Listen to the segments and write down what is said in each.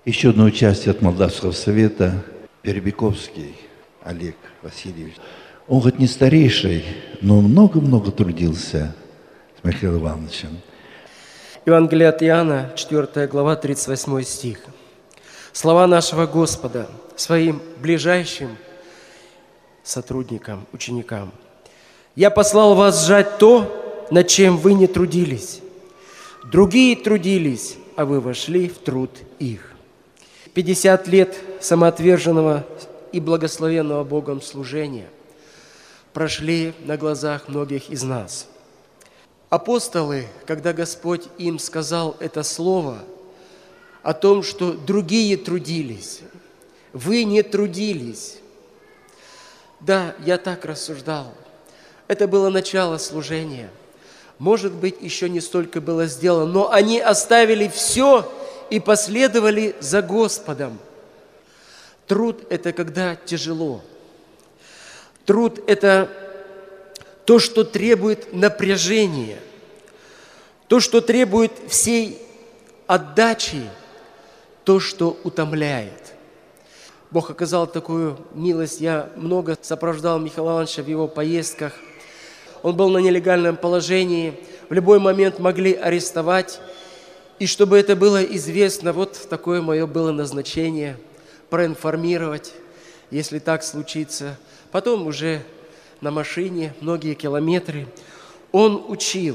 Еще одно участие от Молдавского совета. Перебековский Олег Васильевич. Он хоть не старейший, но много-много трудился с Михаилом Ивановичем. Евангелие от Иоанна, 4 глава, 38 стих. Слова нашего Господа своим ближайшим сотрудникам, ученикам. «Я послал вас сжать то, над чем вы не трудились. Другие трудились, а вы вошли в труд их». 50 лет самоотверженного и благословенного Богом служения прошли на глазах многих из нас. Апостолы, когда Господь им сказал это слово о том, что другие трудились, вы не трудились. Да, я так рассуждал. Это было начало служения. Может быть, еще не столько было сделано, но они оставили все и последовали за Господом. Труд – это когда тяжело. Труд – это то, что требует напряжения, то, что требует всей отдачи, то, что утомляет. Бог оказал такую милость. Я много сопровождал Михаила Ивановича в его поездках. Он был на нелегальном положении, в любой момент могли арестовать. И чтобы это было известно, вот такое мое было назначение – проинформировать, если так случится. Потом уже на машине многие километры. Он учил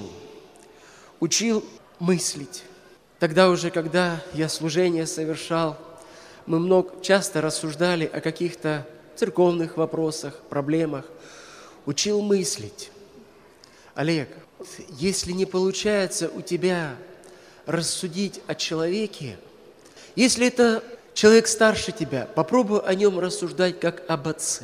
мыслить. Тогда уже, когда я служение совершал, мы часто рассуждали о каких-то церковных вопросах, проблемах. Учил мыслить. Олег, если не получается у тебя рассудить о человеке, если это человек старше тебя, попробуй о нем рассуждать как об отце.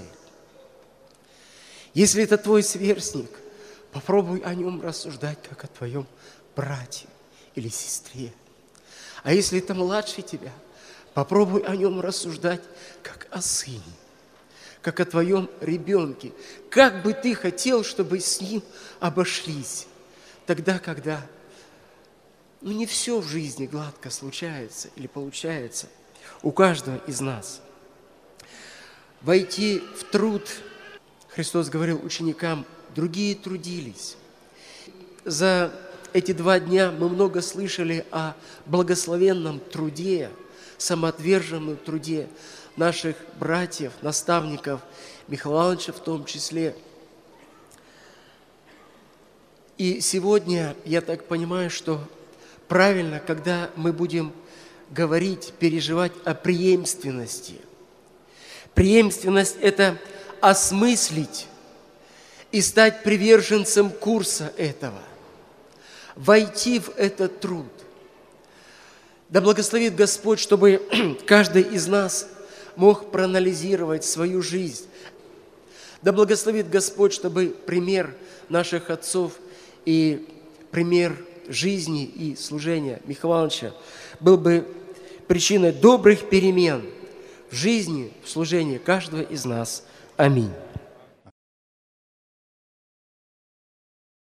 Если это твой сверстник, попробуй о нем рассуждать как о твоем брате или сестре. А если это младше тебя, попробуй о нем рассуждать как о сыне, как о твоем ребенке. Как бы ты хотел, чтобы с ним обошлись, тогда, когда не все в жизни гладко случается или получается у каждого из нас. Войти в труд, Христос говорил ученикам, другие трудились. За эти 2 дня мы много слышали о благословенном труде, самоотверженном труде наших братьев, наставников, Михаила Ивановича в том числе. И сегодня, я так понимаю, что правильно, когда мы будем говорить, переживать о преемственности. Преемственность – это осмыслить и стать приверженцем курса этого, войти в этот труд. Да благословит Господь, чтобы каждый из нас мог проанализировать свою жизнь. Да благословит Господь, чтобы пример наших отцов и пример жизни и служения Михаила Ивановича был бы причиной добрых перемен в жизни, в служении каждого из нас. Аминь.